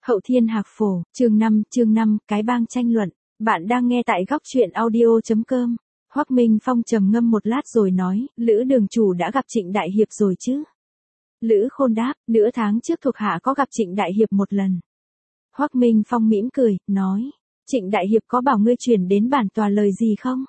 Hậu Thiên Hạc Phổ, chương 5, cái bang tranh luận. Bạn đang nghe tại góc truyện audio.com. Hoắc Minh Phong trầm ngâm một lát rồi nói, Lữ đường chủ đã gặp Trịnh Đại Hiệp rồi chứ? Lữ Khôn đáp, nửa tháng trước thuộc hạ có gặp Trịnh Đại Hiệp một lần. Hoắc Minh Phong mỉm cười, nói, Trịnh Đại Hiệp có bảo ngươi truyền đến bản tòa lời gì không?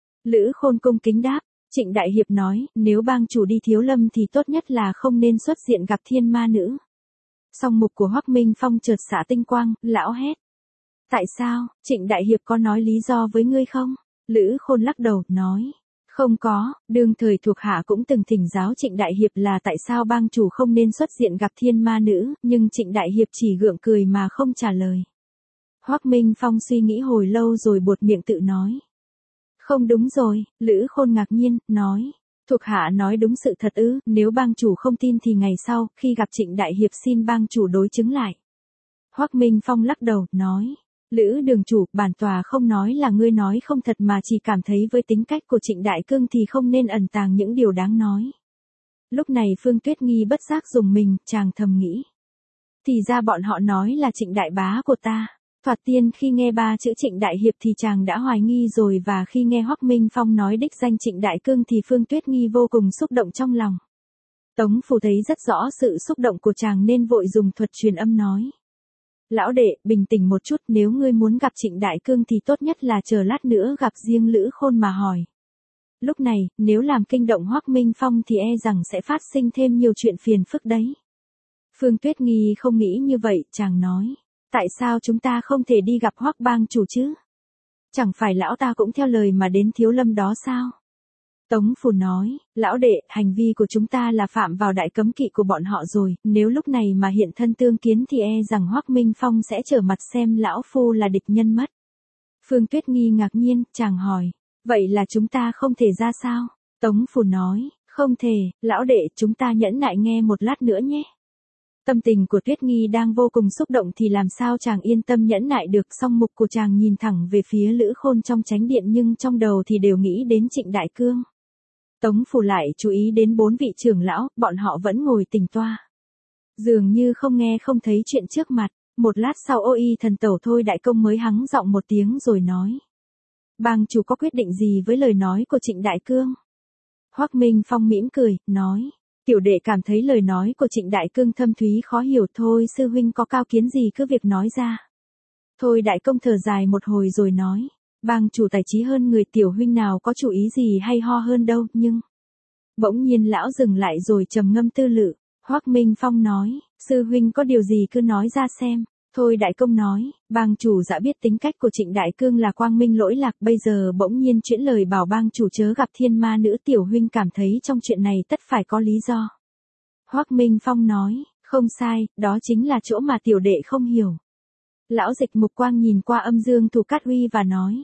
Lữ Khôn cung kính đáp, Trịnh Đại Hiệp nói, nếu bang chủ đi Thiếu Lâm thì tốt nhất là không nên xuất diện gặp thiên ma nữ. Song mục của Hoắc Minh Phong chợt xạ tinh quang, lão hét. Tại sao, Trịnh Đại Hiệp có nói lý do với ngươi không? Lữ Khôn lắc đầu, nói. Không có, đương thời thuộc hạ cũng từng thỉnh giáo Trịnh Đại Hiệp là tại sao bang chủ không nên xuất diện gặp thiên ma nữ, nhưng Trịnh Đại Hiệp chỉ gượng cười mà không trả lời. Hoắc Minh Phong suy nghĩ hồi lâu rồi buột miệng tự nói. Không đúng rồi, Lữ Khôn ngạc nhiên, nói. Thuộc hạ nói đúng sự thật ư, nếu bang chủ không tin thì ngày sau, khi gặp Trịnh Đại Hiệp xin bang chủ đối chứng lại. Hoắc Minh Phong lắc đầu, nói. Lữ đường chủ, bản tòa không nói là ngươi nói không thật mà chỉ cảm thấy với tính cách của Trịnh Đại Cương thì không nên ẩn tàng những điều đáng nói. Lúc này Phương Tuyết Nghi bất giác dùng mình, chàng thầm nghĩ. Thì ra bọn họ nói là Trịnh Đại Bá của ta. Thoạt tiên khi nghe ba chữ Trịnh Đại Hiệp thì chàng đã hoài nghi rồi, và khi nghe Hoắc Minh Phong nói đích danh Trịnh Đại Cương thì Phương Tuyết Nghi vô cùng xúc động trong lòng. Tống Phủ thấy rất rõ sự xúc động của chàng nên vội dùng thuật truyền âm nói. Lão đệ, bình tĩnh một chút, nếu ngươi muốn gặp Trịnh Đại Cương thì tốt nhất là chờ lát nữa gặp riêng Lữ Khôn mà hỏi. Lúc này, nếu làm kinh động Hoắc Minh Phong thì e rằng sẽ phát sinh thêm nhiều chuyện phiền phức đấy. Phương Tuyết Nghi không nghĩ như vậy, chàng nói. Tại sao chúng ta không thể đi gặp Hoắc bang chủ chứ? Chẳng phải lão ta cũng theo lời mà đến Thiếu Lâm đó sao? Tống Phủ nói, lão đệ, hành vi của chúng ta là phạm vào đại cấm kỵ của bọn họ rồi, nếu lúc này mà hiện thân tương kiến thì e rằng Hoắc Minh Phong sẽ trở mặt xem lão phu là địch nhân mất. Phương Tuyết Nghi ngạc nhiên, chàng hỏi, vậy là chúng ta không thể ra sao? Tống Phủ nói, không thể, lão đệ, chúng ta nhẫn nại nghe một lát nữa nhé. Tâm tình của Tuyết Nghi đang vô cùng xúc động thì làm sao chàng yên tâm nhẫn nại được, song mục của chàng nhìn thẳng về phía Lữ Khôn trong chánh điện nhưng trong đầu thì đều nghĩ đến Trịnh Đại Cương. Tống Phủ lại chú ý đến 4 vị trưởng lão, bọn họ vẫn ngồi tĩnh toa. Dường như không nghe không thấy chuyện trước mặt, một lát sau Ôi thần tẩu Thôi Đại Công mới hắng giọng một tiếng rồi nói. Bang chủ có quyết định gì với lời nói của Trịnh Đại Cương? Hoắc Minh Phong mỉm cười, nói. Tiểu đệ cảm thấy lời nói của Trịnh Đại Cương thâm thúy khó hiểu, thôi sư huynh có cao kiến gì cứ việc nói ra. Thôi Đại Công thở dài một hồi rồi nói. Bang chủ tài trí hơn người, tiểu huynh nào có chủ ý gì hay ho hơn đâu, nhưng. Bỗng nhiên lão dừng lại rồi trầm ngâm tư lự. Hoắc Minh Phong nói, sư huynh có điều gì cứ nói ra xem. Thôi Đại Công nói, bang chủ đã biết tính cách của Trịnh Đại Cương là quang minh lỗi lạc, bây giờ bỗng nhiên chuyển lời bảo bang chủ chớ gặp thiên ma nữ, tiểu huynh cảm thấy trong chuyện này tất phải có lý do. Hoắc Minh Phong nói, không sai, đó chính là chỗ mà tiểu đệ không hiểu. Lão dịch mục quang nhìn qua âm dương thủ Cát Huy và nói.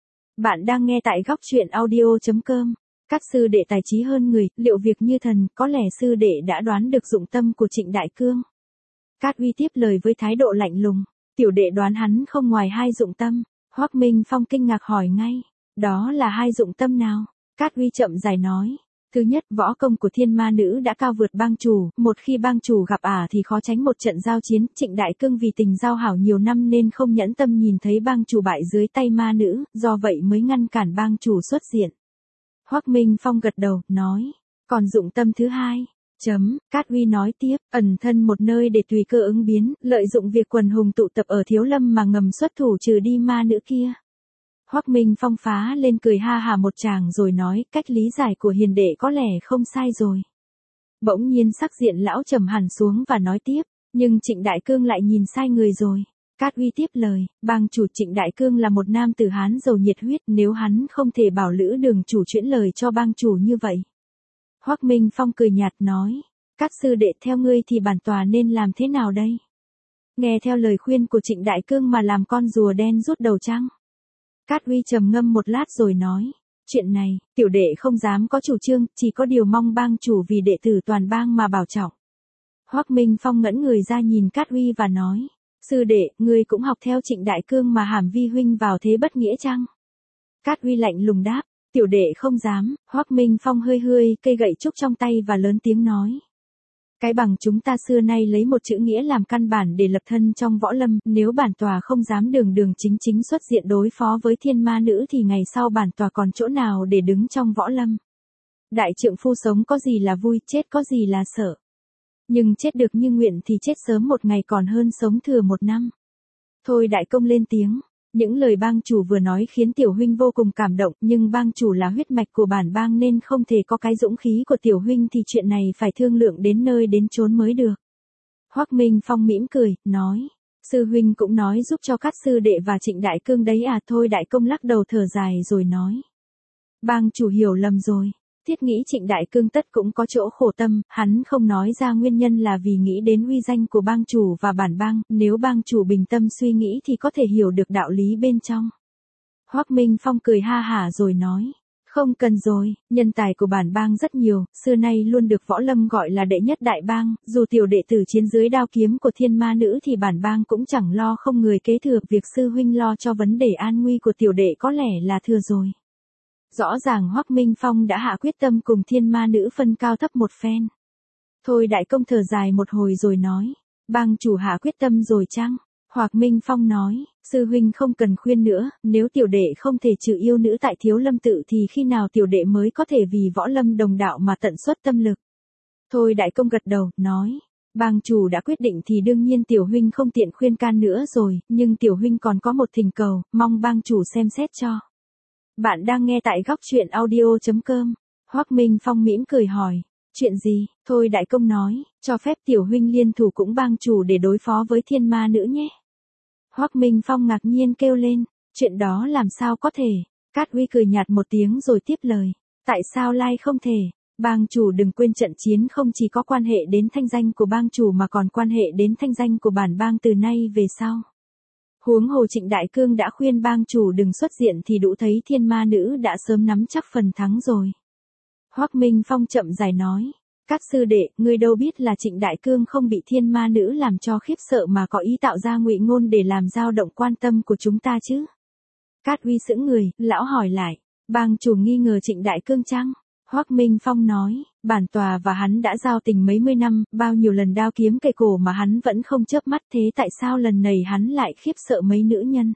Bạn đang nghe tại góc truyện audio.com. Các sư đệ tài trí hơn người, liệu việc như thần, có lẽ sư đệ đã đoán được dụng tâm của Trịnh Đại Cương. Cát Huy tiếp lời với thái độ lạnh lùng. Tiểu đệ đoán hắn không ngoài 2 dụng tâm. Hoắc Minh Phong kinh ngạc hỏi ngay. Đó là 2 dụng tâm nào? Cát Huy chậm rãi nói. Thứ nhất, võ công của thiên ma nữ đã cao vượt bang chủ, một khi bang chủ gặp thì khó tránh một trận giao chiến. Trịnh Đại Cương vì tình giao hảo nhiều năm nên không nhẫn tâm nhìn thấy bang chủ bại dưới tay ma nữ, do vậy mới ngăn cản bang chủ xuất diện. Hoắc Minh Phong gật đầu, nói. Còn dụng tâm thứ 2. Cát Huy nói tiếp, ẩn thân một nơi để tùy cơ ứng biến, lợi dụng việc quần hùng tụ tập ở Thiếu Lâm mà ngầm xuất thủ trừ đi ma nữ kia. Hoắc Minh Phong phá lên cười ha hà một tràng rồi nói, cách lý giải của hiền đệ có lẽ không sai rồi. Bỗng nhiên sắc diện lão trầm hẳn xuống và nói tiếp, nhưng Trịnh Đại Cương lại nhìn sai người rồi. Cát Huy tiếp lời, bang chủ Trịnh Đại Cương là một nam tử Hán giàu nhiệt huyết, nếu hắn không thể bảo Lữ đường chủ chuyển lời cho bang chủ như vậy. Hoắc Minh Phong cười nhạt nói, các sư đệ theo ngươi thì bản tòa nên làm thế nào đây? Nghe theo lời khuyên của Trịnh Đại Cương mà làm con rùa đen rút đầu trăng. Cát Huy trầm ngâm một lát rồi nói, chuyện này, tiểu đệ không dám có chủ trương, chỉ có điều mong bang chủ vì đệ tử toàn bang mà bảo trọng. Hoắc Minh Phong ngẩn người ra nhìn Cát Huy và nói, sư đệ, ngươi cũng học theo Trịnh Đại Cương mà hàm vi huynh vào thế bất nghĩa chăng? Cát Huy lạnh lùng đáp, tiểu đệ không dám. Hoắc Minh Phong hơi cây gậy trúc trong tay và lớn tiếng nói. Cái bằng chúng ta xưa nay lấy một chữ nghĩa làm căn bản để lập thân trong võ lâm, nếu bản tòa không dám đường đường chính chính xuất diện đối phó với thiên ma nữ thì ngày sau bản tòa còn chỗ nào để đứng trong võ lâm. Đại trượng phu sống có gì là vui, chết có gì là sợ. Nhưng chết được như nguyện thì chết sớm một ngày còn hơn sống thừa một năm. Thôi đại công lên tiếng. Những lời bang chủ vừa nói khiến tiểu huynh vô cùng cảm động, nhưng bang chủ là huyết mạch của bản bang nên không thể có cái dũng khí của tiểu huynh thì chuyện này phải thương lượng đến nơi đến chốn mới được. Hoắc Minh Phong mỉm cười, nói, sư huynh cũng nói giúp cho các sư đệ và Trịnh Đại Cương đấy à. Thôi đại công lắc đầu thở dài rồi nói. Bang chủ hiểu lầm rồi. Thiết nghĩ Trịnh Đại Cương tất cũng có chỗ khổ tâm, hắn không nói ra nguyên nhân là vì nghĩ đến uy danh của bang chủ và bản bang, nếu bang chủ bình tâm suy nghĩ thì có thể hiểu được đạo lý bên trong. Hoắc Minh Phong cười ha hả rồi nói, không cần rồi, nhân tài của bản bang rất nhiều, xưa nay luôn được võ lâm gọi là đệ nhất đại bang, dù tiểu đệ tử chiến dưới đao kiếm của thiên ma nữ thì bản bang cũng chẳng lo không người kế thừa, việc sư huynh lo cho vấn đề an nguy của tiểu đệ có lẽ là thừa rồi. Rõ ràng Hoắc Minh Phong đã hạ quyết tâm cùng thiên ma nữ phân cao thấp một phen. Thôi đại công thở dài một hồi rồi nói, bang chủ hạ quyết tâm rồi chăng? Hoắc Minh Phong nói, sư huynh không cần khuyên nữa, nếu tiểu đệ không thể trừ yêu nữ tại Thiếu Lâm tự thì khi nào tiểu đệ mới có thể vì võ lâm đồng đạo mà tận xuất tâm lực. Thôi đại công gật đầu, nói, bang chủ đã quyết định thì đương nhiên tiểu huynh không tiện khuyên can nữa rồi, nhưng tiểu huynh còn có một thỉnh cầu, mong bang chủ xem xét cho. Bạn đang nghe tại góc truyện audio.com. Hoắc Minh Phong mỉm cười hỏi, chuyện gì? Thôi đại công nói, cho phép tiểu huynh liên thủ cũng bang chủ để đối phó với thiên ma nữ nhé. Hoắc Minh Phong ngạc nhiên kêu lên, chuyện đó làm sao có thể? Cát Huy cười nhạt một tiếng rồi tiếp lời, tại sao lai không thể? Bang chủ đừng quên trận chiến không chỉ có quan hệ đến thanh danh của bang chủ mà còn quan hệ đến thanh danh của bản bang từ nay về sau. Huống hồ Trịnh Đại Cương đã khuyên bang chủ đừng xuất diện thì đủ thấy thiên ma nữ đã sớm nắm chắc phần thắng rồi. Hoắc Minh Phong chậm rãi nói, các sư đệ, ngươi đâu biết là Trịnh Đại Cương không bị thiên ma nữ làm cho khiếp sợ mà có ý tạo ra ngụy ngôn để làm dao động quan tâm của chúng ta chứ. Cát Huy sững người, lão hỏi lại, bang chủ nghi ngờ Trịnh Đại Cương chăng? Hoắc Minh Phong nói, bản tòa và hắn đã giao tình mấy mươi năm, bao nhiêu lần đao kiếm kề cổ mà hắn vẫn không chớp mắt, thế tại sao lần này hắn lại khiếp sợ mấy nữ nhân?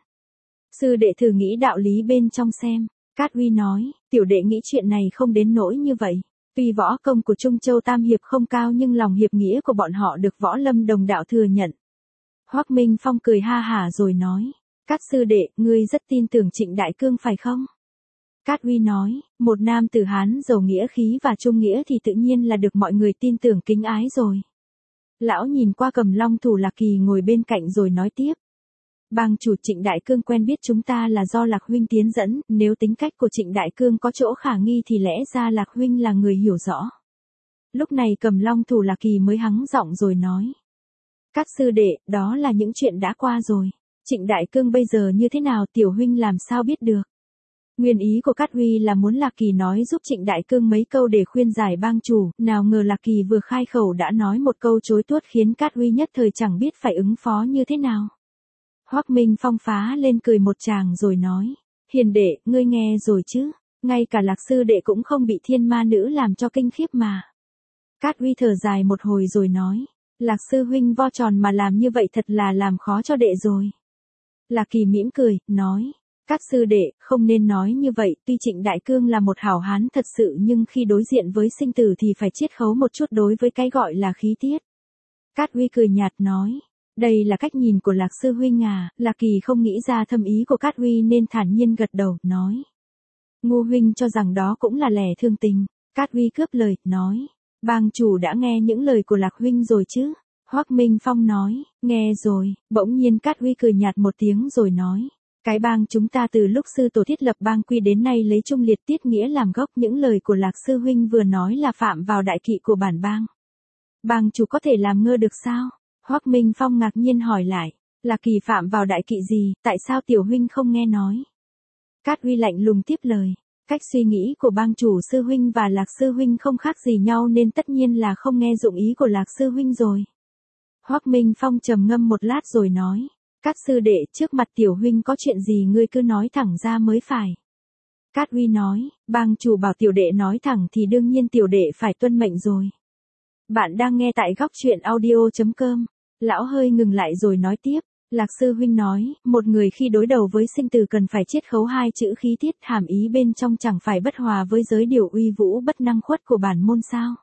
Sư đệ thử nghĩ đạo lý bên trong xem. Cát Huy nói, tiểu đệ nghĩ chuyện này không đến nỗi như vậy. Tuy võ công của Trung Châu Tam Hiệp không cao nhưng lòng hiệp nghĩa của bọn họ được võ lâm đồng đạo thừa nhận. Hoắc Minh Phong cười ha hả rồi nói, các sư đệ, ngươi rất tin tưởng Trịnh Đại Cương phải không? Cát Huy nói, một nam tử Hán giàu nghĩa khí và trung nghĩa thì tự nhiên là được mọi người tin tưởng kính ái rồi. Lão nhìn qua Cầm Long thủ Lạc Kỳ ngồi bên cạnh rồi nói tiếp. Bang chủ Trịnh Đại Cương quen biết chúng ta là do Lạc huynh tiến dẫn, nếu tính cách của Trịnh Đại Cương có chỗ khả nghi thì lẽ ra Lạc huynh là người hiểu rõ. Lúc này Cầm Long thủ Lạc Kỳ mới hắng giọng rồi nói. Các sư đệ, đó là những chuyện đã qua rồi. Trịnh Đại Cương bây giờ như thế nào tiểu huynh làm sao biết được. Nguyên ý của Cát Huy là muốn Lạc Kỳ nói giúp Trịnh Đại Cương mấy câu để khuyên giải bang chủ, nào ngờ Lạc Kỳ vừa khai khẩu đã nói một câu chối tuốt khiến Cát Huy nhất thời chẳng biết phải ứng phó như thế nào. Hoắc Minh Phong phá lên cười một tràng rồi nói, hiền đệ, ngươi nghe rồi chứ, ngay cả Lạc sư đệ cũng không bị thiên ma nữ làm cho kinh khiếp mà. Cát Huy thở dài một hồi rồi nói, Lạc sư huynh vo tròn mà làm như vậy thật là làm khó cho đệ rồi. Lạc Kỳ mỉm cười, nói, các sư đệ, không nên nói như vậy, tuy Trịnh Đại Cương là một hảo hán thật sự nhưng khi đối diện với sinh tử thì phải chiết khấu một chút đối với cái gọi là khí tiết. Cát Huy cười nhạt nói, đây là cách nhìn của Lạc sư huynh à. Lạc Kỳ không nghĩ ra thâm ý của Cát Huy nên thản nhiên gật đầu, nói. Ngô huynh cho rằng đó cũng là lẽ thương tình. Cát Huy cướp lời, nói, bang chủ đã nghe những lời của Lạc huynh rồi chứ? Hoắc Minh Phong nói, nghe rồi. Bỗng nhiên Cát Huy cười nhạt một tiếng rồi nói, cái bang chúng ta từ lúc sư tổ thiết lập bang quy đến nay lấy trung liệt tiết nghĩa làm gốc, những lời của Lạc sư huynh vừa nói là phạm vào đại kỵ của bản bang. Bang chủ có thể làm ngơ được sao? Hoắc Minh Phong ngạc nhiên hỏi lại, Lạc Kỳ phạm vào đại kỵ gì, tại sao tiểu huynh không nghe nói? Cát Huy lạnh lùng tiếp lời, cách suy nghĩ của bang chủ sư huynh và Lạc sư huynh không khác gì nhau nên tất nhiên là không nghe dụng ý của Lạc sư huynh rồi. Hoắc Minh Phong trầm ngâm một lát rồi nói, các sư đệ, trước mặt tiểu huynh có chuyện gì ngươi cứ nói thẳng ra mới phải. Cát Huy nói, bang chủ bảo tiểu đệ nói thẳng thì đương nhiên tiểu đệ phải tuân mệnh rồi. Bạn đang nghe tại góc chuyện audio.com. Lão hơi ngừng lại rồi nói tiếp. Lạc sư huynh nói, một người khi đối đầu với sinh tử cần phải chiết khấu hai chữ khí tiết, hàm ý bên trong chẳng phải bất hòa với giới điều uy vũ bất năng khuất của bản môn sao.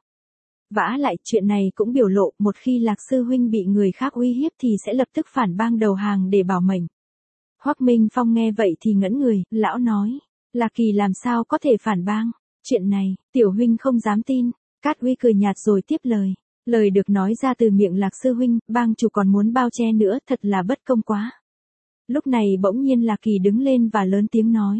Vả lại, chuyện này cũng biểu lộ, một khi Lạc sư huynh bị người khác uy hiếp thì sẽ lập tức phản bang đầu hàng để bảo mệnh. Hoắc Minh Phong nghe vậy thì ngẩn người, lão nói, Lạc Kỳ làm sao có thể phản bang? Chuyện này, tiểu huynh không dám tin. Cát Uy cười nhạt rồi tiếp lời. Lời được nói ra từ miệng Lạc sư huynh, bang chủ còn muốn bao che nữa, thật là bất công quá. Lúc này bỗng nhiên Lạc Kỳ đứng lên và lớn tiếng nói.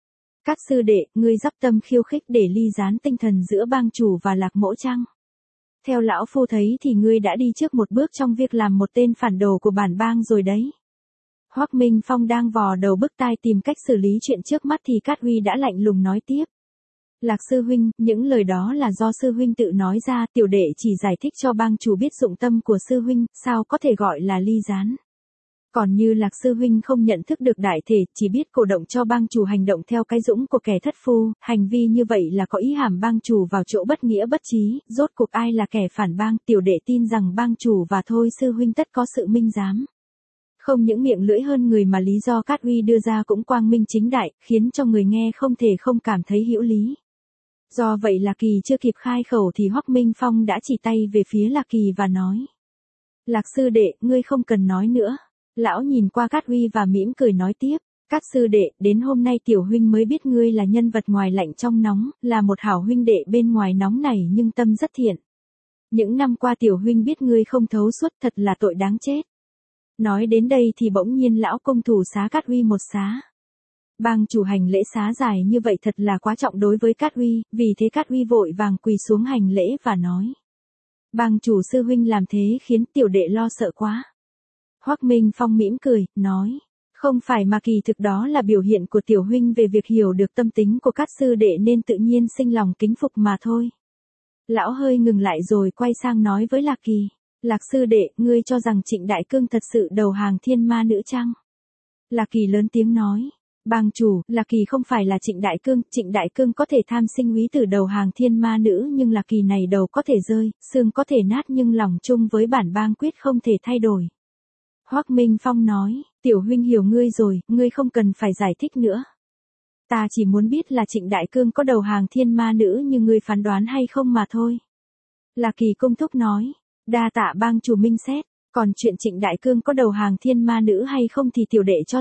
Cát sư đệ, ngươi dắp tâm khiêu khích để ly gián tinh thần giữa bang chủ và Lạc mỗ chăng? Theo lão phu thấy thì ngươi đã đi trước một bước trong việc làm một tên phản đồ của bản bang rồi đấy. Hoắc Minh Phong đang vò đầu bứt tai tìm cách xử lý chuyện trước mắt thì Cát Uy đã lạnh lùng nói tiếp. Lạc sư huynh, những lời đó là do sư huynh tự nói ra, tiểu đệ chỉ giải thích cho bang chủ biết dụng tâm của sư huynh, sao có thể gọi là ly gián. Còn như Lạc sư huynh không nhận thức được đại thể, chỉ biết cổ động cho bang chủ hành động theo cái dũng của kẻ thất phu, hành vi như vậy là có ý hàm bang chủ vào chỗ bất nghĩa bất trí, rốt cuộc ai là kẻ phản bang, tiểu đệ tin rằng bang chủ và thôi sư huynh tất có sự minh giám. Không những miệng lưỡi hơn người mà lý do Cát Uy đưa ra cũng quang minh chính đại, khiến cho người nghe không thể không cảm thấy hữu lý. Do vậy Lạc Kỳ chưa kịp khai khẩu thì Hoắc Minh Phong đã chỉ tay về phía Lạc Kỳ và nói. Lạc sư đệ, ngươi không cần nói nữa. Lão nhìn qua Cát Uy và mỉm cười nói tiếp. Cát sư đệ, đến hôm nay tiểu huynh mới biết ngươi là nhân vật ngoài lạnh trong nóng, là một hảo huynh đệ bên ngoài nóng này nhưng tâm rất thiện. Những năm qua tiểu huynh biết ngươi không thấu suốt, thật là tội đáng chết. Nói đến đây thì bỗng nhiên lão công thủ xá Cát Uy một xá. Bang chủ hành lễ xá dài như vậy thật là quá trọng đối với Cát Uy, vì thế Cát Uy vội vàng quỳ xuống hành lễ và nói. Bang chủ sư huynh làm thế khiến tiểu đệ lo sợ quá. Hoắc Minh Phong mỉm cười, nói. Không phải mà kỳ thực đó là biểu hiện của tiểu huynh về việc hiểu được tâm tính của Cát sư đệ nên tự nhiên sinh lòng kính phục mà thôi. Lão hơi ngừng lại rồi quay sang nói với Lạc Kỳ. Lạc sư đệ, ngươi cho rằng Trịnh Đại Cương thật sự đầu hàng thiên ma nữ chăng? Lạc Kỳ lớn tiếng nói. Bang chủ, Lạc Kỳ không phải là Trịnh Đại Cương có thể tham sinh úy tử đầu hàng thiên ma nữ nhưng Lạc Kỳ này đầu có thể rơi, xương có thể nát nhưng lòng chung với bản bang quyết không thể thay đổi. Hoắc Minh Phong nói, tiểu huynh hiểu ngươi rồi, ngươi không cần phải giải thích nữa. Ta chỉ muốn biết là Trịnh Đại Cương có đầu hàng thiên ma nữ như ngươi phán đoán hay không mà thôi. Lạc Kỳ cung thúc nói, đa tạ bang chủ minh xét, còn chuyện Trịnh Đại Cương có đầu hàng thiên ma nữ hay không thì tiểu đệ cho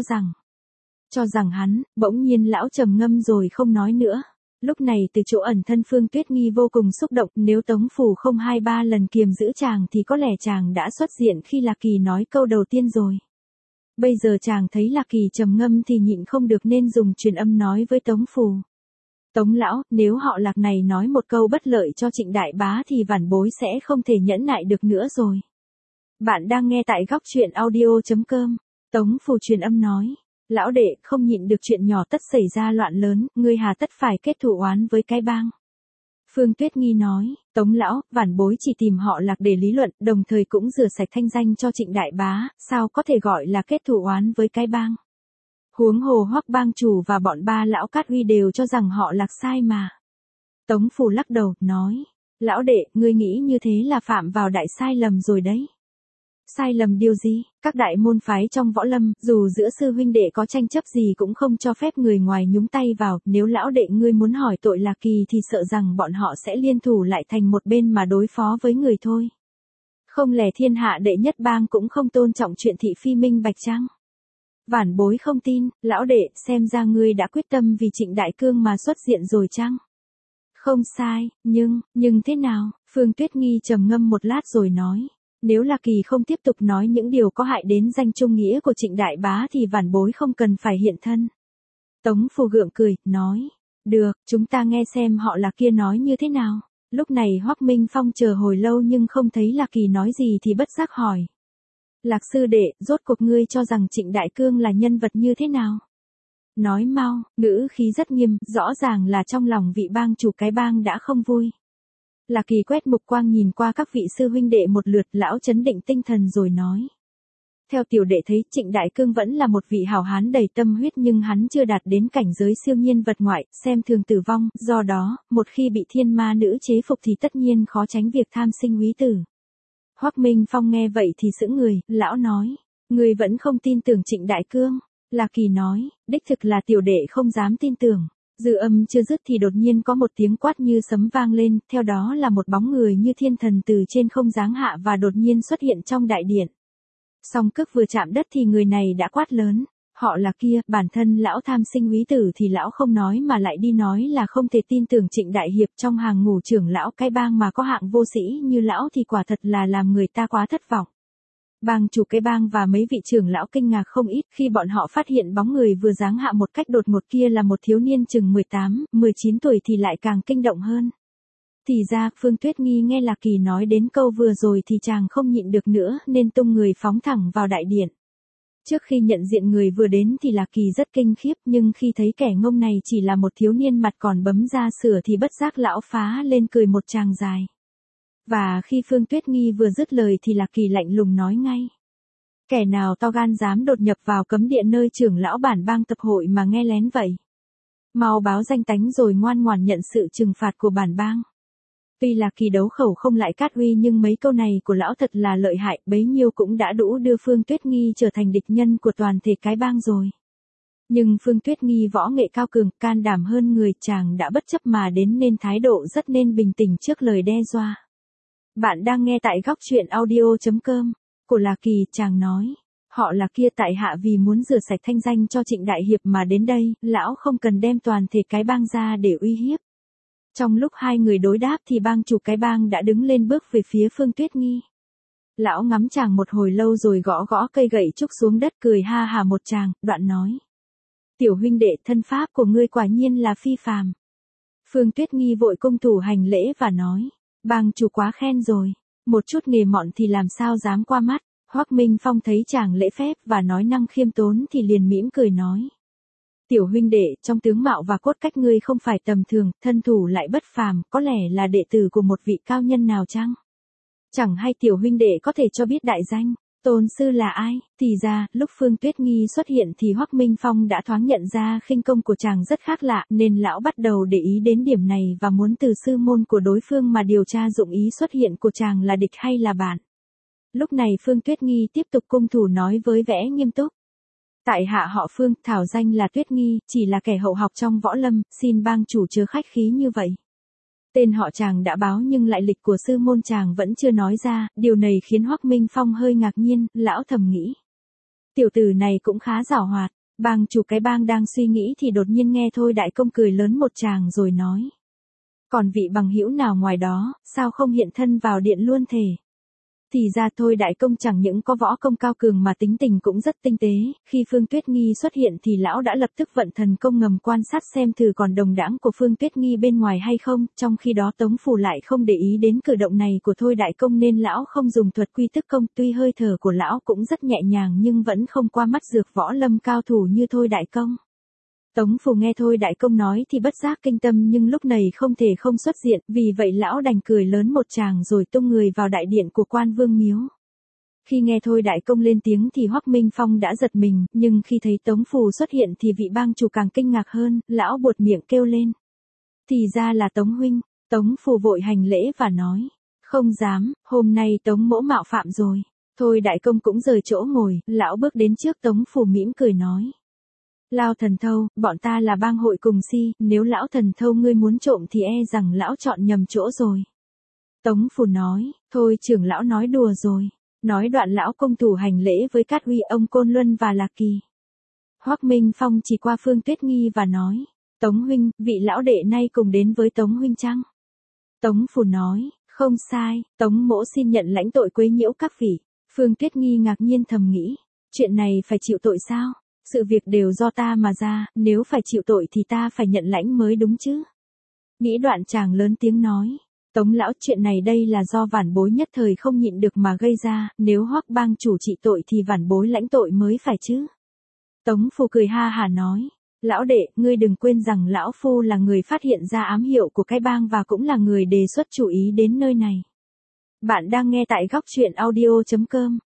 rằng hắn, bỗng nhiên lão trầm ngâm rồi không nói nữa. Lúc này từ chỗ ẩn thân Phương Tuyết Nghi vô cùng xúc động, nếu Tống Phủ không 2-3 lần kiềm giữ chàng thì có lẽ chàng đã xuất diện khi Lạc Kỳ nói câu đầu tiên rồi. Bây giờ chàng thấy Lạc Kỳ trầm ngâm thì nhịn không được nên dùng truyền âm nói với Tống Phủ. Tống lão, nếu họ Lạc này nói một câu bất lợi cho Trịnh đại bá thì vãn bối sẽ không thể nhẫn nại được nữa rồi. Bạn đang nghe tại góc chuyện audio.com. Tống Phủ truyền âm nói. Lão đệ, không nhịn được chuyện nhỏ tất xảy ra loạn lớn, ngươi hà tất phải kết thù oán với cái bang. Phương Tuyết Nghi nói, Tống lão, vãn bối chỉ tìm họ Lạc để lý luận, đồng thời cũng rửa sạch thanh danh cho Trịnh đại bá, sao có thể gọi là kết thù oán với cái bang. Huống hồ Hoắc bang chủ và bọn ba lão Cát Uy đều cho rằng họ Lạc sai mà. Tống Phủ lắc đầu, nói, lão đệ, ngươi nghĩ như thế là phạm vào đại sai lầm rồi đấy. Sai lầm điều gì? Các đại môn phái trong võ lâm, dù giữa sư huynh đệ có tranh chấp gì cũng không cho phép người ngoài nhúng tay vào, nếu lão đệ ngươi muốn hỏi tội Lạc Kỳ thì sợ rằng bọn họ sẽ liên thủ lại thành một bên mà đối phó với người thôi. Không lẽ thiên hạ đệ nhất bang cũng không tôn trọng chuyện thị phi minh bạch chăng? Vãn bối không tin, lão đệ, xem ra ngươi đã quyết tâm vì Trịnh Đại Cương mà xuất diện rồi chăng? Không sai, nhưng thế nào? Phương Tuyết Nghi trầm ngâm một lát rồi nói. Nếu Lạc Kỳ không tiếp tục nói những điều có hại đến danh trung nghĩa của Trịnh đại bá thì vãn bối không cần phải hiện thân. Tống Phủ gượng cười, nói. Được, chúng ta nghe xem họ Lạc kia nói như thế nào. Lúc này Hoắc Minh Phong chờ hồi lâu nhưng không thấy Lạc Kỳ nói gì thì bất giác hỏi. Lạc sư đệ, rốt cuộc ngươi cho rằng Trịnh Đại Cương là nhân vật như thế nào? Nói mau, ngữ khí rất nghiêm, rõ ràng là trong lòng vị bang chủ cái bang đã không vui. Lạc Kỳ quét mục quang nhìn qua các vị sư huynh đệ một lượt, lão chấn định tinh thần rồi nói. Theo tiểu đệ thấy Trịnh Đại Cương vẫn là một vị hảo hán đầy tâm huyết nhưng hắn chưa đạt đến cảnh giới siêu nhiên vật ngoại, xem thường tử vong, do đó, một khi bị thiên ma nữ chế phục thì tất nhiên khó tránh việc tham sinh úy tử. Hoắc Minh Phong nghe vậy thì sững người, lão nói, người vẫn không tin tưởng Trịnh Đại Cương. Lạc Kỳ nói, đích thực là tiểu đệ không dám tin tưởng. Dư âm chưa dứt thì đột nhiên có một tiếng quát như sấm vang lên, theo đó là một bóng người như thiên thần từ trên không giáng hạ và đột nhiên xuất hiện trong đại điện. Song cước vừa chạm đất thì người này đã quát lớn, họ là kia, bản thân lão tham sinh úy tử thì lão không nói mà lại đi nói là không thể tin tưởng Trịnh Đại Hiệp trong hàng ngũ trưởng lão cái bang mà có hạng vô sĩ như lão thì quả thật là làm người ta quá thất vọng. Bang chủ cái bang và mấy vị trưởng lão kinh ngạc không ít khi bọn họ phát hiện bóng người vừa giáng hạ một cách đột ngột kia là một thiếu niên chừng 18, 19 tuổi thì lại càng kinh động hơn. Thì ra, Phương Tuyết Nghi nghe Lạc Kỳ nói đến câu vừa rồi thì chàng không nhịn được nữa nên tung người phóng thẳng vào đại điện. Trước khi nhận diện người vừa đến thì Lạc Kỳ rất kinh khiếp nhưng khi thấy kẻ ngông này chỉ là một thiếu niên mặt còn bấm da sửa thì bất giác lão phá lên cười một tràng dài. Và khi Phương Tuyết Nghi vừa dứt lời thì Lạc Kỳ lạnh lùng nói ngay. Kẻ nào to gan dám đột nhập vào cấm địa nơi trưởng lão bản bang tập hội mà nghe lén vậy? Mau báo danh tánh rồi ngoan ngoãn nhận sự trừng phạt của bản bang. Tuy Lạc Kỳ đấu khẩu không lại cát uy nhưng mấy câu này của lão thật là lợi hại, bấy nhiêu cũng đã đủ đưa Phương Tuyết Nghi trở thành địch nhân của toàn thể cái bang rồi. Nhưng Phương Tuyết Nghi võ nghệ cao cường, can đảm hơn người, chàng đã bất chấp mà đến nên thái độ rất nên bình tĩnh trước lời đe dọa. Bạn đang nghe tại góc truyện audio.com. Của Lạc Kỳ, chàng nói. Họ là kia tại hạ vì muốn rửa sạch thanh danh cho Trịnh Đại Hiệp mà đến đây, lão không cần đem toàn thể cái bang ra để uy hiếp. Trong lúc hai người đối đáp thì bang chủ cái bang đã đứng lên bước về phía Phương Tuyết Nghi. Lão ngắm chàng một hồi lâu rồi gõ gõ cây gậy trúc xuống đất cười ha hà một tràng, đoạn nói. Tiểu huynh đệ, thân pháp của ngươi quả nhiên là phi phàm. Phương Tuyết Nghi vội cung thủ hành lễ và nói. Bang chủ quá khen rồi, một chút nghề mọn thì làm sao dám qua mắt. Hoắc Minh Phong thấy chàng lễ phép và nói năng khiêm tốn thì liền mỉm cười nói. Tiểu huynh đệ, trong tướng mạo và cốt cách ngươi không phải tầm thường, thân thủ lại bất phàm, có lẽ là đệ tử của một vị cao nhân nào chăng? Chẳng hay tiểu huynh đệ có thể cho biết đại danh, tôn sư là ai? Thì ra, lúc Phương Tuyết Nghi xuất hiện thì Hoắc Minh Phong đã thoáng nhận ra khinh công của chàng rất khác lạ, nên lão bắt đầu để ý đến điểm này và muốn từ sư môn của đối phương mà điều tra dụng ý xuất hiện của chàng là địch hay là bạn. Lúc này Phương Tuyết Nghi tiếp tục cung thủ nói với vẻ nghiêm túc. Tại hạ họ Phương, thảo danh là Tuyết Nghi, chỉ là kẻ hậu học trong võ lâm, xin bang chủ chớ khách khí như vậy. Tên họ chàng đã báo nhưng lại lịch của sư môn chàng vẫn chưa nói ra, điều này khiến Hoắc Minh Phong hơi ngạc nhiên, lão thầm nghĩ. Tiểu tử này cũng khá giảo hoạt, bang chủ cái bang đang suy nghĩ thì đột nhiên nghe Thôi Đại Công cười lớn một tràng rồi nói. Còn vị bằng hữu nào ngoài đó, sao không hiện thân vào điện luôn thể? Thì ra Thôi Đại Công chẳng những có võ công cao cường mà tính tình cũng rất tinh tế, khi Phương Tuyết Nghi xuất hiện thì lão đã lập tức vận thần công ngầm quan sát xem thử còn đồng đãng của Phương Tuyết Nghi bên ngoài hay không, trong khi đó Tống Phủ lại không để ý đến cử động này của Thôi Đại Công nên lão không dùng thuật quy tức công, tuy hơi thở của lão cũng rất nhẹ nhàng nhưng vẫn không qua mắt dược võ lâm cao thủ như Thôi Đại Công. Tống Phủ nghe Thôi Đại Công nói thì bất giác kinh tâm nhưng lúc này không thể không xuất diện, vì vậy lão đành cười lớn một tràng rồi tung người vào đại điện của Quan Vương Miếu. Khi nghe Thôi Đại Công lên tiếng thì Hoắc Minh Phong đã giật mình, nhưng khi thấy Tống Phủ xuất hiện thì vị bang chủ càng kinh ngạc hơn, lão buột miệng kêu lên. Thì ra là Tống huynh. Tống Phủ vội hành lễ và nói, không dám, hôm nay Tống mỗ mạo phạm rồi. Thôi Đại Công cũng rời chỗ ngồi, lão bước đến trước Tống Phủ mỉm cười nói. Lao Thần Thâu, bọn ta là bang hội cùng si, nếu lão Thần Thâu ngươi muốn trộm thì e rằng lão chọn nhầm chỗ rồi. Tống Phủ nói, thôi trưởng lão nói đùa rồi. Nói đoạn lão công thủ hành lễ với Cát Huy, ông Côn Luân và Lạc Kỳ. Hoắc Minh Phong chỉ qua Phương Tuyết Nghi và nói, Tống huynh, vị lão đệ nay cùng đến với Tống huynh chăng? Tống Phủ nói, không sai, Tống mỗ xin nhận lãnh tội quấy nhiễu các vị. Phương Tuyết Nghi ngạc nhiên thầm nghĩ, chuyện này phải chịu tội sao? Sự việc đều do ta mà ra, nếu phải chịu tội thì ta phải nhận lãnh mới đúng chứ. Nghĩ đoạn chàng lớn tiếng nói, Tống lão, chuyện này đây là do vản bối nhất thời không nhịn được mà gây ra, nếu Hoắc bang chủ trị tội thì vản bối lãnh tội mới phải chứ. Tống Phu cười ha hà nói, lão đệ, ngươi đừng quên rằng lão phu là người phát hiện ra ám hiệu của cái bang và cũng là người đề xuất chủ ý đến nơi này. Bạn đang nghe tại góc truyện audio.com.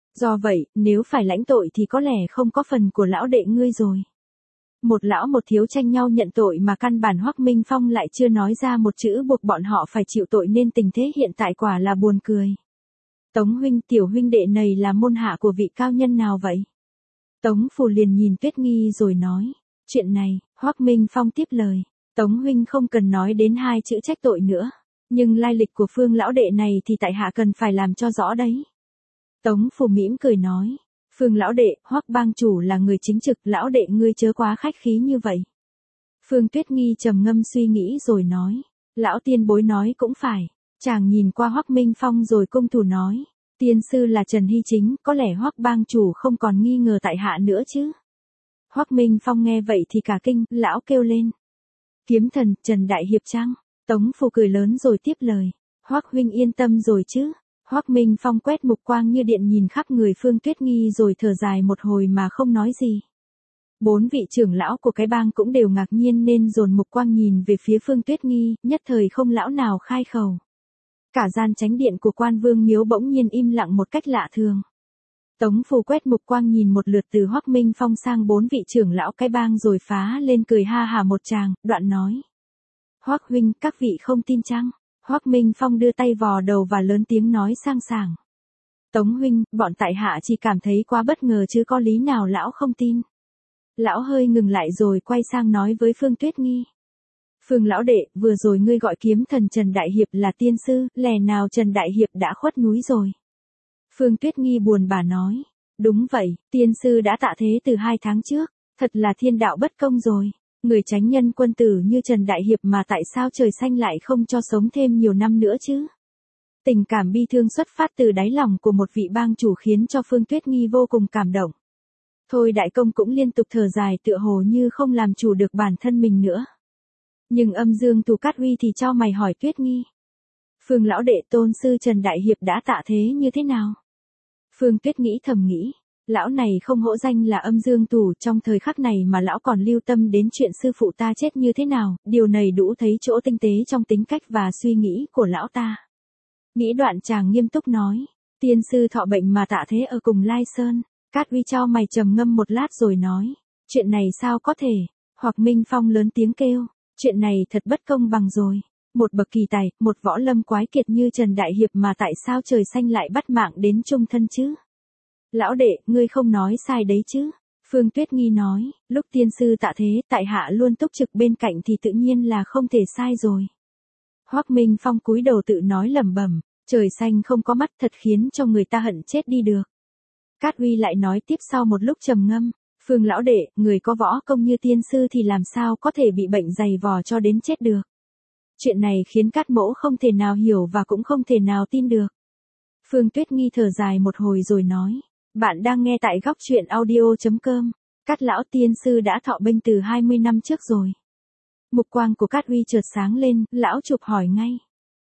Do vậy, nếu phải lãnh tội thì có lẽ không có phần của lão đệ ngươi rồi. Một lão một thiếu tranh nhau nhận tội mà căn bản Hoắc Minh Phong lại chưa nói ra một chữ buộc bọn họ phải chịu tội nên tình thế hiện tại quả là buồn cười. Tống huynh, tiểu huynh đệ này là môn hạ của vị cao nhân nào vậy? Tống Phù liền nhìn Tuyết Nghi rồi nói. Chuyện này, Hoắc Minh Phong tiếp lời. Tống huynh không cần nói đến hai chữ trách tội nữa. Nhưng lai lịch của Phương lão đệ này thì tại hạ cần phải làm cho rõ đấy. Tống Phù mỉm cười nói. Phương lão đệ, Hoắc bang chủ là người chính trực, lão đệ ngươi chớ quá khách khí như vậy. Phương Tuyết Nghi trầm ngâm suy nghĩ rồi nói. Lão tiên bối nói cũng phải. Chàng nhìn qua Hoắc Minh Phong rồi cung thủ nói. Tiên sư là Trần Hy Chính, có lẽ Hoắc bang chủ không còn nghi ngờ tại hạ nữa chứ. Hoắc Minh Phong nghe vậy thì cả kinh, lão kêu lên. Kiếm thần, Trần Đại Hiệp chăng? Tống Phù cười lớn rồi tiếp lời. Hoắc huynh yên tâm rồi chứ? Hoắc Minh Phong quét mục quang như điện nhìn khắp người Phương Tuyết Nghi rồi thở dài một hồi mà không nói gì. Bốn vị trưởng lão của cái bang cũng đều ngạc nhiên nên dồn mục quang nhìn về phía Phương Tuyết Nghi, nhất thời không lão nào khai khẩu. Cả gian chánh điện của Quan Vương Miếu bỗng nhiên im lặng một cách lạ thường. Tống Phù quét mục quang nhìn một lượt từ Hoắc Minh Phong sang bốn vị trưởng lão cái bang rồi phá lên cười ha hả một tràng, đoạn nói. Hoắc huynh, các vị không tin chăng? Hoắc Minh Phong đưa tay vò đầu và lớn tiếng nói sang sảng. Tống huynh, bọn tại hạ chỉ cảm thấy quá bất ngờ chứ có lý nào lão không tin. Lão hơi ngừng lại rồi quay sang nói với Phương Tuyết Nghi. Phương lão đệ, vừa rồi ngươi gọi kiếm thần Trần Đại Hiệp là tiên sư, lẽ nào Trần Đại Hiệp đã khuất núi rồi? Phương Tuyết Nghi buồn bã nói. Đúng vậy, tiên sư đã tạ thế từ 2 tháng trước, thật là thiên đạo bất công rồi. Người chánh nhân quân tử như Trần Đại Hiệp mà tại sao trời xanh lại không cho sống thêm nhiều năm nữa chứ? Tình cảm bi thương xuất phát từ đáy lòng của một vị bang chủ khiến cho Phương Tuyết Nghi vô cùng cảm động. Thôi đại công cũng liên tục thở dài tựa hồ như không làm chủ được bản thân mình nữa. Nhưng âm dương Tù Cát Huy thì cho mày hỏi Tuyết Nghi. Phương lão đệ tôn sư Trần Đại Hiệp đã tạ thế như thế nào? Phương Tuyết nghĩ thầm nghĩ. Lão này không hổ danh là âm dương tù, trong thời khắc này mà lão còn lưu tâm đến chuyện sư phụ ta chết như thế nào, điều này đủ thấy chỗ tinh tế trong tính cách và suy nghĩ của lão ta. Nghĩ đoạn chàng nghiêm túc nói, tiên sư thọ bệnh mà tạ thế ở cùng Lai Sơn. Cát Huy cho mày trầm ngâm một lát rồi nói, chuyện này sao có thể? Hoặc Minh Phong lớn tiếng kêu, chuyện này thật bất công bằng rồi. Một bậc kỳ tài, một võ lâm quái kiệt như Trần Đại Hiệp mà tại sao trời xanh lại bắt mạng đến chung thân chứ? Lão đệ, ngươi không nói sai đấy chứ? Phương Tuyết Nghi nói, lúc tiên sư tạ thế, tại hạ luôn túc trực bên cạnh thì tự nhiên là không thể sai rồi. Hoắc Minh Phong cúi đầu tự nói lẩm bẩm, trời xanh không có mắt thật khiến cho người ta hận chết đi được. Cát Huy lại nói tiếp sau một lúc trầm ngâm, Phương lão đệ, người có võ công như tiên sư thì làm sao có thể bị bệnh dày vò cho đến chết được. Chuyện này khiến Cát Mỗ không thể nào hiểu và cũng không thể nào tin được. Phương Tuyết Nghi thở dài một hồi rồi nói. Bạn đang nghe tại góc truyện audio.com. Cát lão tiên sư đã thọ bệnh từ 20 năm trước rồi. Mục quang của Cát Huy chợt sáng lên, lão chụp hỏi ngay.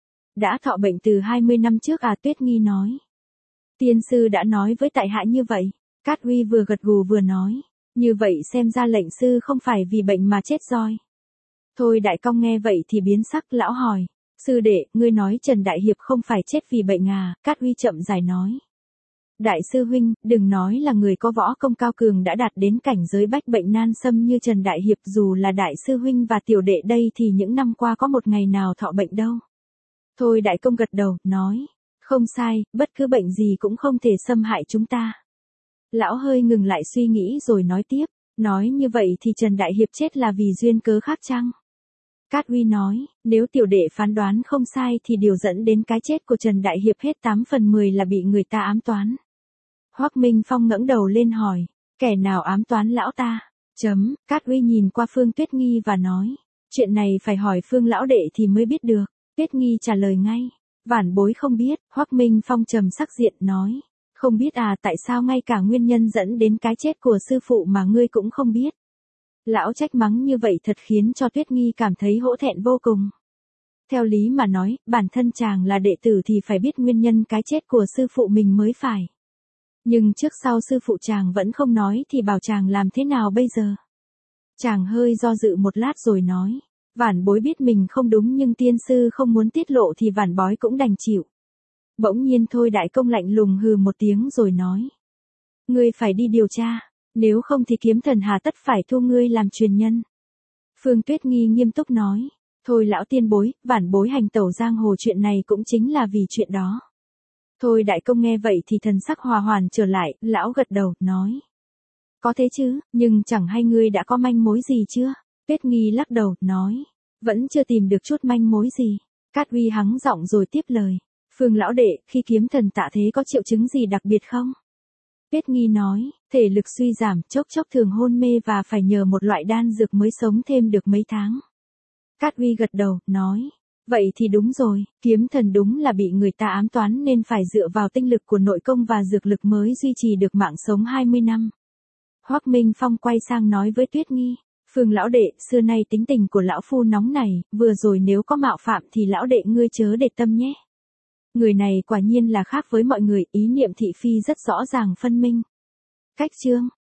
Đã thọ bệnh từ 20 năm trước à? Tuyết Nghi nói. Tiên sư đã nói với tại hạ như vậy. Cát Huy vừa gật gù vừa nói. Như vậy xem ra lệnh sư không phải vì bệnh mà chết rồi. Thôi đại công nghe vậy thì biến sắc, lão hỏi. Sư đệ, ngươi nói Trần Đại Hiệp không phải chết vì bệnh à? Cát Huy chậm rãi nói. Đại sư huynh, đừng nói là người có võ công cao cường đã đạt đến cảnh giới bách bệnh nan xâm như Trần Đại Hiệp, dù là đại sư huynh và tiểu đệ đây thì những năm qua có một ngày nào thọ bệnh đâu. Thôi đại công gật đầu, nói, không sai, bất cứ bệnh gì cũng không thể xâm hại chúng ta. Lão hơi ngừng lại suy nghĩ rồi nói tiếp, nói như vậy thì Trần Đại Hiệp chết là vì duyên cớ khác chăng? Cát Huy nói, nếu tiểu đệ phán đoán không sai thì điều dẫn đến cái chết của Trần Đại Hiệp hết 8 phần 10 là bị người ta ám toán. Hoắc Minh Phong ngẩng đầu lên hỏi, kẻ nào ám toán lão ta? Cát Huy nhìn qua Phương Tuyết Nghi và nói, chuyện này phải hỏi Phương lão đệ thì mới biết được. Tuyết Nghi trả lời ngay, vản bối không biết. Hoắc Minh Phong trầm sắc diện nói, không biết à? Tại sao ngay cả nguyên nhân dẫn đến cái chết của sư phụ mà ngươi cũng không biết? Lão trách mắng như vậy thật khiến cho Tuyết Nghi cảm thấy hổ thẹn vô cùng. Theo lý mà nói, bản thân chàng là đệ tử thì phải biết nguyên nhân cái chết của sư phụ mình mới phải. Nhưng trước sau sư phụ chàng vẫn không nói thì bảo chàng làm thế nào bây giờ? Chàng hơi do dự một lát rồi nói, vản bối biết mình không đúng nhưng tiên sư không muốn tiết lộ thì vản bói cũng đành chịu. Bỗng nhiên Thôi đại công lạnh lùng hừ một tiếng rồi nói, Ngươi phải đi điều tra, nếu không thì kiếm thần hà tất phải thu ngươi làm truyền nhân. Phương Tuyết Nghi nghiêm túc nói, thôi lão tiên bối, vãn bối hành tẩu giang hồ chuyện này cũng chính là vì chuyện đó. Thôi đại công nghe vậy thì thần sắc hòa hoàn trở lại, lão gật đầu, nói. Có thế chứ, nhưng chẳng hay ngươi đã có manh mối gì chưa? Tuyết Nghi lắc đầu, nói. Vẫn chưa tìm được chút manh mối gì. Cát Uy hắng giọng rồi tiếp lời. Phương lão đệ, khi kiếm thần tạ thế có triệu chứng gì đặc biệt không? Tuyết Nghi nói, thể lực suy giảm, chốc chốc thường hôn mê và phải nhờ một loại đan dược mới sống thêm được mấy tháng. Cát Uy gật đầu, nói. Vậy thì đúng rồi, kiếm thần đúng là bị người ta ám toán nên phải dựa vào tinh lực của nội công và dược lực mới duy trì được mạng sống 20 năm. Hoắc Minh Phong quay sang nói với Tuyết Nghi, Phương lão đệ, xưa nay tính tình của lão phu nóng này, vừa rồi nếu có mạo phạm thì lão đệ ngươi chớ để tâm nhé. Người này quả nhiên là khác với mọi người, ý niệm thị phi rất rõ ràng phân minh. Cách chương